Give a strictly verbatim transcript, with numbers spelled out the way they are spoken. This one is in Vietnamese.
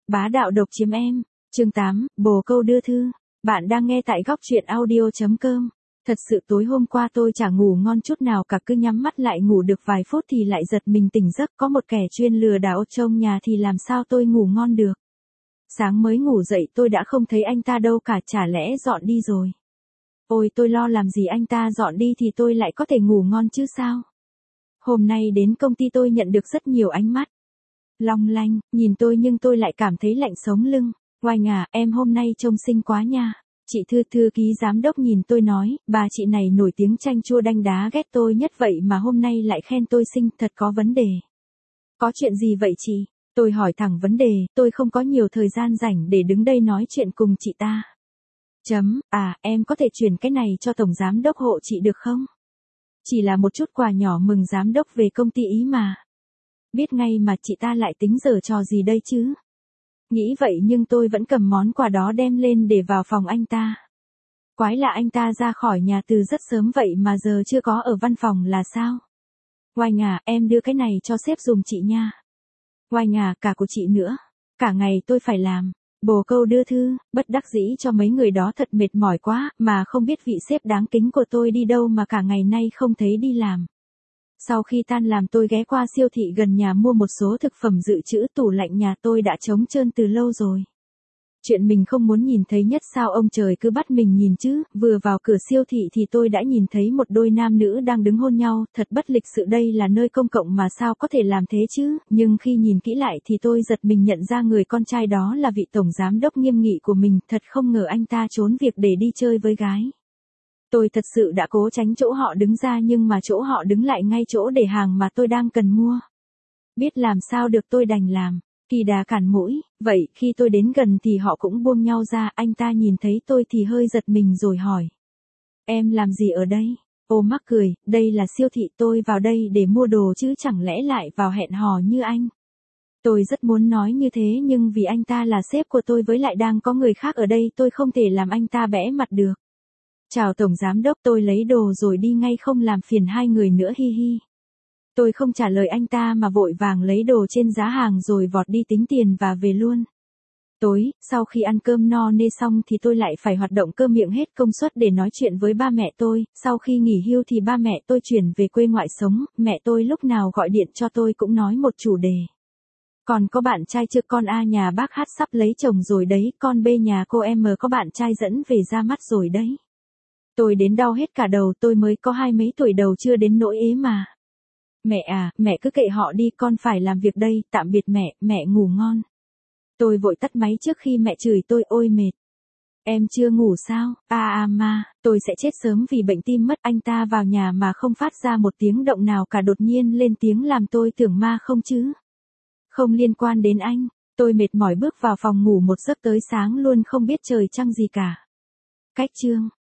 Bá đạo độc chiếm em. Chương tám, bồ câu đưa thư. Bạn đang nghe tại góc truyện audio chấm com. Thật sự tối hôm qua tôi chả ngủ ngon chút nào cả, cứ nhắm mắt lại ngủ được vài phút thì lại giật mình tỉnh giấc, có một kẻ chuyên lừa đảo trong nhà thì làm sao tôi ngủ ngon được. Sáng mới ngủ dậy tôi đã không thấy anh ta đâu cả, chả lẽ dọn đi rồi. Ôi tôi lo làm gì anh ta dọn đi thì tôi lại có thể ngủ ngon chứ sao. Hôm nay đến công ty tôi nhận được rất nhiều ánh mắt long lanh, nhìn tôi nhưng tôi lại cảm thấy lạnh sống lưng. Oanh à, em hôm nay trông xinh quá nha. Chị Thư, thư ký giám đốc nhìn tôi nói, bà chị này nổi tiếng chanh chua đanh đá ghét tôi nhất vậy mà hôm nay lại khen tôi xinh, thật có vấn đề. Có chuyện gì vậy chị? Tôi hỏi thẳng vấn đề, tôi không có nhiều thời gian rảnh để đứng đây nói chuyện cùng chị ta. Chấm, à, em có thể chuyển cái này cho tổng giám đốc hộ chị được không? Chỉ là một chút quà nhỏ mừng giám đốc về công ty ý mà. Biết ngay mà chị ta lại tính giở trò gì đây chứ? Nghĩ vậy nhưng tôi vẫn cầm món quà đó đem lên để vào phòng anh ta. Quái lạ, anh ta ra khỏi nhà từ rất sớm vậy mà giờ chưa có ở văn phòng là sao? Oanh à, em đưa cái này cho sếp giùm chị nha. Oanh à, cả của chị nữa. Cả ngày tôi phải làm. Bồ câu đưa thư, bất đắc dĩ cho mấy người đó thật mệt mỏi quá, mà không biết vị sếp đáng kính của tôi đi đâu mà cả ngày nay không thấy đi làm. Sau khi tan làm tôi ghé qua siêu thị gần nhà mua một số thực phẩm dự trữ, tủ lạnh nhà tôi đã trống trơn từ lâu rồi. Chuyện mình không muốn nhìn thấy nhất sao ông trời cứ bắt mình nhìn chứ, vừa vào cửa siêu thị thì tôi đã nhìn thấy một đôi nam nữ đang đứng hôn nhau, thật bất lịch sự, đây là nơi công cộng mà sao có thể làm thế chứ, nhưng khi nhìn kỹ lại thì tôi giật mình nhận ra người con trai đó là vị tổng giám đốc nghiêm nghị của mình, thật không ngờ anh ta trốn việc để đi chơi với gái. Tôi thật sự đã cố tránh chỗ họ đứng ra nhưng mà chỗ họ đứng lại ngay chỗ để hàng mà tôi đang cần mua. Biết làm sao được, tôi đành làm. Kỳ đà cản mũi, vậy khi tôi đến gần thì họ cũng buông nhau ra, anh ta nhìn thấy tôi thì hơi giật mình rồi hỏi. Em làm gì ở đây? Ô mắc cười, đây là siêu thị, tôi vào đây để mua đồ chứ chẳng lẽ lại vào hẹn hò như anh. Tôi rất muốn nói như thế nhưng vì anh ta là sếp của tôi với lại đang có người khác ở đây, tôi không thể làm anh ta bẽ mặt được. Chào tổng giám đốc, tôi lấy đồ rồi đi ngay, không làm phiền hai người nữa, hi hi. Tôi không trả lời anh ta mà vội vàng lấy đồ trên giá hàng rồi vọt đi tính tiền và về luôn. Tối, sau khi ăn cơm no nê xong thì tôi lại phải hoạt động cơ miệng hết công suất để nói chuyện với ba mẹ tôi. Sau khi nghỉ hưu thì ba mẹ tôi chuyển về quê ngoại sống, mẹ tôi lúc nào gọi điện cho tôi cũng nói một chủ đề. Còn có bạn trai chưa con A, nhà bác Hát sắp lấy chồng rồi đấy, con B nhà cô em có bạn trai dẫn về ra mắt rồi đấy. Tôi đến đau hết cả đầu, tôi mới có hai mấy tuổi đầu chưa đến nỗi ế mà. Mẹ à, mẹ cứ kệ họ đi, con phải làm việc đây, tạm biệt mẹ, mẹ ngủ ngon. Tôi vội tắt máy trước khi mẹ chửi tôi, ôi mệt. Em chưa ngủ sao? À à ma, tôi sẽ chết sớm vì bệnh tim mất. Anh ta vào nhà mà không phát ra một tiếng động nào cả, đột nhiên lên tiếng làm tôi tưởng ma không chứ. Không liên quan đến anh, tôi mệt mỏi bước vào phòng ngủ một giấc tới sáng luôn không biết trời trăng gì cả. Cách chương.